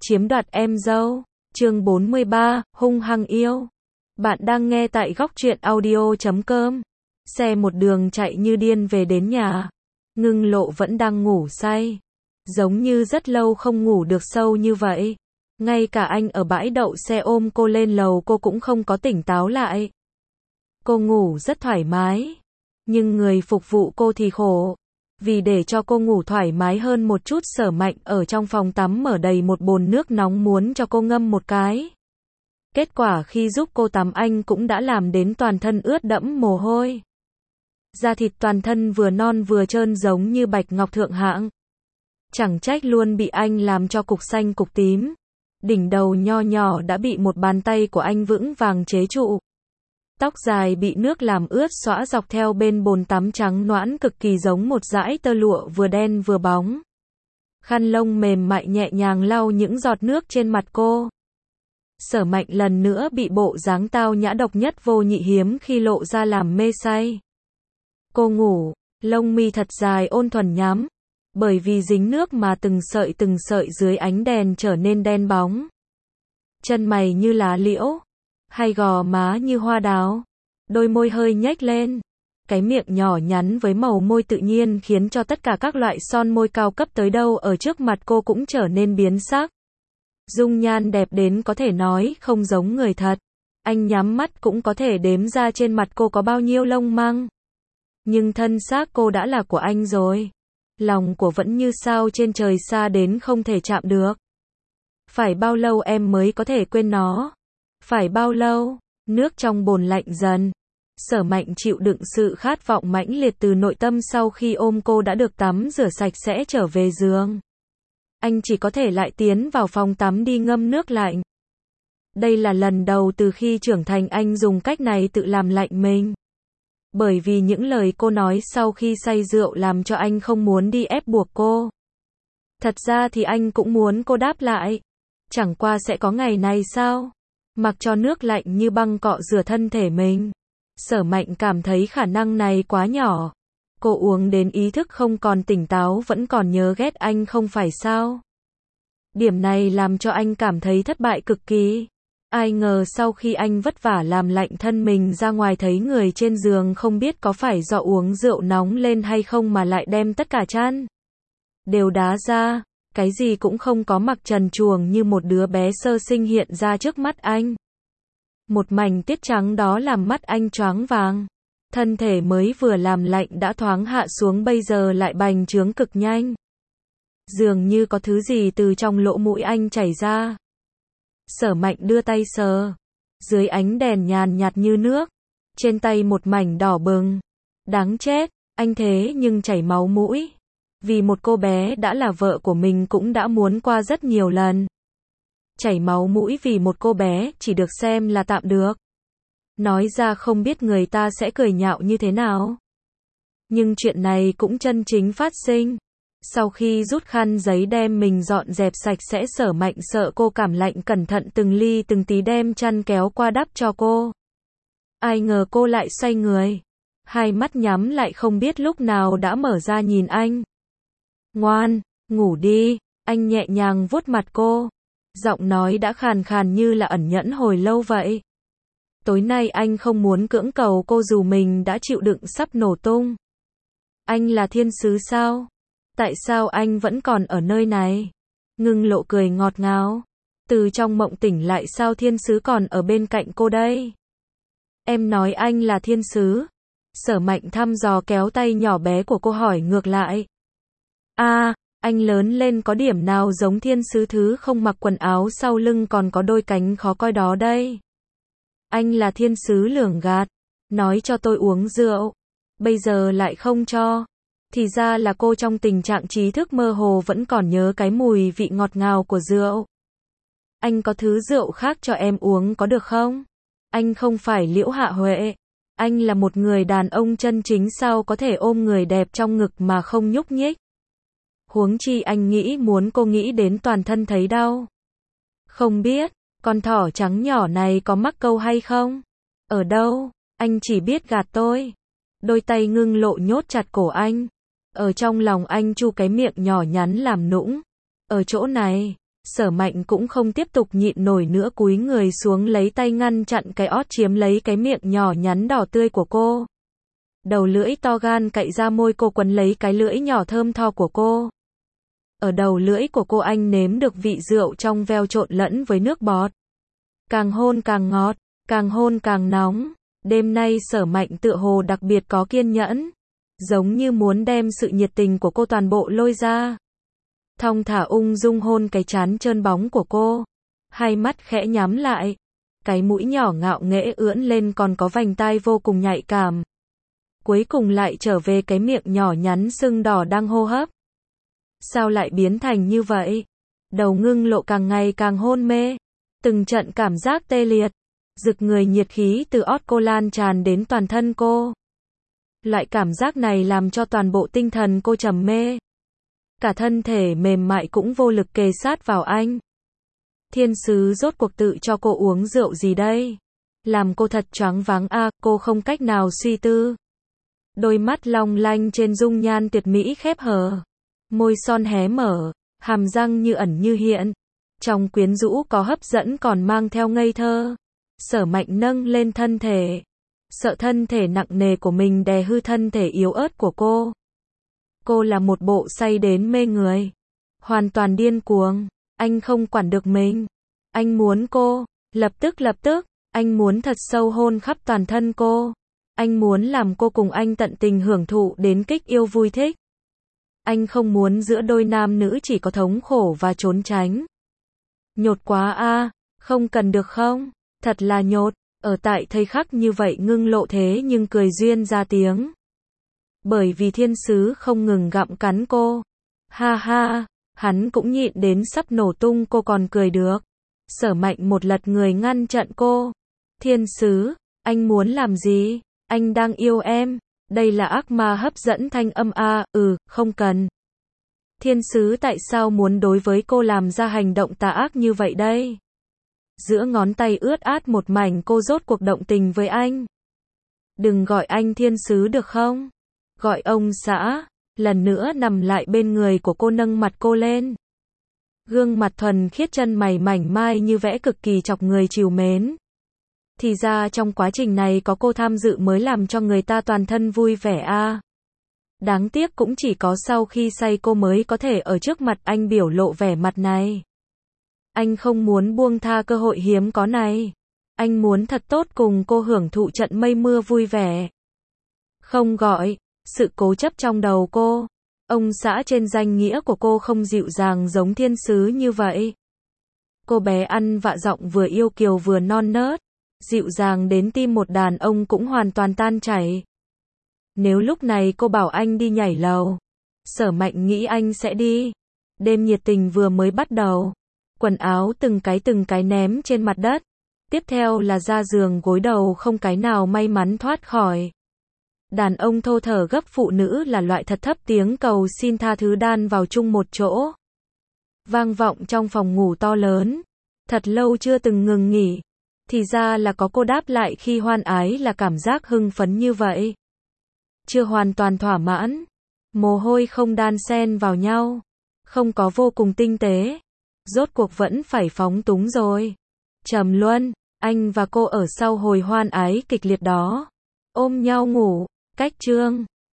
chiếm đoạt em dâu. Chương 43, hung hăng yêu. Bạn đang nghe tại góc truyện audio.com. Xe một đường chạy như điên về đến nhà. Ngưng Lộ vẫn đang ngủ say. Giống như rất lâu không ngủ được sâu như vậy. Ngay cả anh ở bãi đậu xe ôm cô lên lầu cô cũng không có tỉnh táo lại. Cô ngủ rất thoải mái. Nhưng người phục vụ cô thì khổ. Vì để cho cô ngủ thoải mái hơn một chút, Sở Mạnh ở trong phòng tắm mở đầy một bồn nước nóng muốn cho cô ngâm một cái. Kết quả khi giúp cô tắm anh cũng đã làm đến toàn thân ướt đẫm mồ hôi. Da thịt toàn thân vừa non vừa trơn giống như bạch ngọc thượng hạng. Chẳng trách luôn bị anh làm cho cục xanh cục tím. Đỉnh đầu nho nhỏ đã bị một bàn tay của anh vững vàng chế trụ. Tóc dài bị nước làm ướt xõa dọc theo bên bồn tắm trắng nõn cực kỳ giống một dải tơ lụa vừa đen vừa bóng. Khăn lông mềm mại nhẹ nhàng lau những giọt nước trên mặt cô. Sở Mạnh lần nữa bị bộ dáng tao nhã độc nhất vô nhị hiếm khi lộ ra làm mê say. Cô ngủ, lông mi thật dài ôn thuần nhắm. Bởi vì dính nước mà từng sợi dưới ánh đèn trở nên đen bóng. Chân mày như lá liễu. Hay gò má như hoa đào, đôi môi hơi nhếch lên, cái miệng nhỏ nhắn với màu môi tự nhiên khiến cho tất cả các loại son môi cao cấp tới đâu ở trước mặt cô cũng trở nên biến sắc. Dung nhan đẹp đến có thể nói không giống người thật, anh nhắm mắt cũng có thể đếm ra trên mặt cô có bao nhiêu lông măng. Nhưng thân xác cô đã là của anh rồi, lòng của vẫn như sao trên trời xa đến không thể chạm được. Phải bao lâu em mới có thể quên nó? Phải bao lâu? Nước trong bồn lạnh dần. Sở Mạnh chịu đựng sự khát vọng mãnh liệt từ nội tâm sau khi ôm cô đã được tắm rửa sạch sẽ trở về giường. Anh chỉ có thể lại tiến vào phòng tắm đi ngâm nước lạnh. Đây là lần đầu từ khi trưởng thành anh dùng cách này tự làm lạnh mình. Bởi vì những lời cô nói sau khi say rượu làm cho anh không muốn đi ép buộc cô. Thật ra thì anh cũng muốn cô đáp lại. Chẳng qua sẽ có ngày này sao? Mặc cho nước lạnh như băng cọ rửa thân thể mình. Sở Mạnh cảm thấy khả năng này quá nhỏ. Cô uống đến ý thức không còn tỉnh táo vẫn còn nhớ ghét anh không phải sao? Điểm này làm cho anh cảm thấy thất bại cực kỳ. Ai ngờ sau khi anh vất vả làm lạnh thân mình ra ngoài thấy người trên giường không biết có phải do uống rượu nóng lên hay không mà lại đem tất cả chăn đều đá ra. Cái gì cũng không có, mặc trần truồng như một đứa bé sơ sinh hiện ra trước mắt anh. Một mảnh tiết trắng đó làm mắt anh choáng váng. Thân thể mới vừa làm lạnh đã thoáng hạ xuống bây giờ lại bành trướng cực nhanh. Dường như có thứ gì từ trong lỗ mũi anh chảy ra. Sở Mạnh đưa tay sờ. Dưới ánh đèn nhàn nhạt như nước. Trên tay một mảnh đỏ bừng. Đáng chết, anh thế nhưng chảy máu mũi. Vì một cô bé đã là vợ của mình cũng đã muốn qua rất nhiều lần. Chảy máu mũi vì một cô bé chỉ được xem là tạm được. Nói ra không biết người ta sẽ cười nhạo như thế nào. Nhưng chuyện này cũng chân chính phát sinh. Sau khi rút khăn giấy đem mình dọn dẹp sạch sẽ, Sở Mạnh sợ cô cảm lạnh cẩn thận từng ly từng tí đem chăn kéo qua đắp cho cô. Ai ngờ cô lại xoay người. Hai mắt nhắm lại không biết lúc nào đã mở ra nhìn anh. Ngoan, ngủ đi, anh nhẹ nhàng vuốt mặt cô. Giọng nói đã khàn khàn như là ẩn nhẫn hồi lâu vậy. Tối nay anh không muốn cưỡng cầu cô dù mình đã chịu đựng sắp nổ tung. Anh là thiên sứ sao? Tại sao anh vẫn còn ở nơi này? Ngưng Lộ cười ngọt ngào. Từ trong mộng tỉnh lại, sao thiên sứ còn ở bên cạnh cô đây? Em nói anh là thiên sứ. Sở Mạnh thăm dò kéo tay nhỏ bé của cô hỏi ngược lại. Anh lớn lên có điểm nào giống thiên sứ thứ không mặc quần áo sau lưng còn có đôi cánh khó coi đó đây? Anh là thiên sứ lường gạt, nói cho tôi uống rượu, bây giờ lại không cho. Thì ra là cô trong tình trạng trí thức mơ hồ vẫn còn nhớ cái mùi vị ngọt ngào của rượu. Anh có thứ rượu khác cho em uống có được không? Anh không phải Liễu Hạ Huệ. Anh là một người đàn ông chân chính, sao có thể ôm người đẹp trong ngực mà không nhúc nhích? Huống chi anh nghĩ muốn cô nghĩ đến toàn thân thấy đau. Không biết, con thỏ trắng nhỏ này có mắc câu hay không? Ở đâu? Anh chỉ biết gạt tôi. Đôi tay Ngưng Lộ nhốt chặt cổ anh. Ở trong lòng anh chu cái miệng nhỏ nhắn làm nũng. Ở chỗ này. Sở Mạnh cũng không tiếp tục nhịn nổi nữa, cúi người xuống lấy tay ngăn chặn cái ót, chiếm lấy cái miệng nhỏ nhắn đỏ tươi của cô. Đầu lưỡi to gan cậy ra môi cô, quấn lấy cái lưỡi nhỏ thơm tho của cô. Ở đầu lưỡi của cô anh nếm được vị rượu trong veo trộn lẫn với nước bọt. Càng hôn càng ngọt, càng hôn càng nóng. Đêm nay Sở Mạnh tựa hồ đặc biệt có kiên nhẫn, giống như muốn đem sự nhiệt tình của cô toàn bộ lôi ra. Thong thả ung dung hôn cái trán trơn bóng của cô, hai mắt khẽ nhắm lại, cái mũi nhỏ ngạo nghễ ưỡn lên, còn có vành tai vô cùng nhạy cảm. Cuối cùng lại trở về cái miệng nhỏ nhắn sưng đỏ đang hô hấp. Sao lại biến thành như vậy? Đầu Ngưng Lộ càng ngày càng hôn mê, từng trận cảm giác tê liệt, rực người nhiệt khí từ ót cô lan tràn đến toàn thân cô. Loại cảm giác này làm cho toàn bộ tinh thần cô trầm mê. Cả thân thể mềm mại cũng vô lực kề sát vào anh. Thiên sứ rốt cuộc tự cho cô uống rượu gì đây? Làm cô thật choáng váng a, cô không cách nào suy tư. Đôi mắt long lanh trên dung nhan tuyệt mỹ khép hờ, môi son hé mở, hàm răng như ẩn như hiện. Trong quyến rũ có hấp dẫn còn mang theo ngây thơ. Sở Mạnh nâng lên thân thể, sợ thân thể nặng nề của mình đè hư thân thể yếu ớt của cô. Cô là một bộ say đến mê người, hoàn toàn điên cuồng. Anh không quản được mình, anh muốn cô, lập tức, anh muốn thật sâu hôn khắp toàn thân cô. Anh muốn làm cô cùng anh tận tình hưởng thụ đến kích yêu vui thích. Anh không muốn giữa đôi nam nữ chỉ có thống khổ và trốn tránh. Nhột quá a, không cần được không? Thật là nhột. Ở tại thời khắc như vậy Ngưng Lộ thế nhưng cười duyên ra tiếng. Bởi vì thiên sứ không ngừng gặm cắn cô. Ha ha, hắn cũng nhịn đến sắp nổ tung, cô còn cười được. Sở Mạnh một lật người ngăn chặn cô. Thiên sứ, anh muốn làm gì? Anh đang yêu em. Đây là ác ma hấp dẫn thanh âm a, không cần. Thiên sứ tại sao muốn đối với cô làm ra hành động tà ác như vậy đây? Giữa ngón tay ướt át một mảnh, cô rốt cuộc động tình với anh. Đừng gọi anh thiên sứ được không? Gọi ông xã. Lần nữa nằm lại bên người của cô, nâng mặt cô lên. Gương mặt thuần khiết, chân mày mảnh mai như vẽ, cực kỳ chọc người trìu mến. Thì ra trong quá trình này có cô tham dự mới làm cho người ta toàn thân vui vẻ a. Đáng tiếc cũng chỉ có sau khi say cô mới có thể ở trước mặt anh biểu lộ vẻ mặt này. Anh không muốn buông tha cơ hội hiếm có này. Anh muốn thật tốt cùng cô hưởng thụ trận mây mưa vui vẻ. Không gọi. Sự cố chấp trong đầu cô. Ông xã trên danh nghĩa của cô không dịu dàng giống thiên sứ như vậy. Cô bé ăn vạ giọng vừa yêu kiều vừa non nớt. Dịu dàng đến tim một đàn ông cũng hoàn toàn tan chảy. Nếu lúc này cô bảo anh đi nhảy lầu, Sở Mạnh nghĩ anh sẽ đi. Đêm nhiệt tình vừa mới bắt đầu. Quần áo từng cái ném trên mặt đất. Tiếp theo là ra giường gối đầu, không cái nào may mắn thoát khỏi. Đàn ông thô thở gấp, phụ nữ là loại thật thấp, tiếng cầu xin tha thứ đan vào chung một chỗ. Vang vọng trong phòng ngủ to lớn. Thật lâu chưa từng ngừng nghỉ. Thì ra là có cô đáp lại khi hoan ái là cảm giác hưng phấn như vậy. Chưa hoàn toàn thỏa mãn. Mồ hôi không đan xen vào nhau. Không có vô cùng tinh tế. Rốt cuộc vẫn phải phóng túng rồi. Trầm luân, anh và cô ở sau hồi hoan ái kịch liệt đó. Ôm nhau ngủ. Cách chương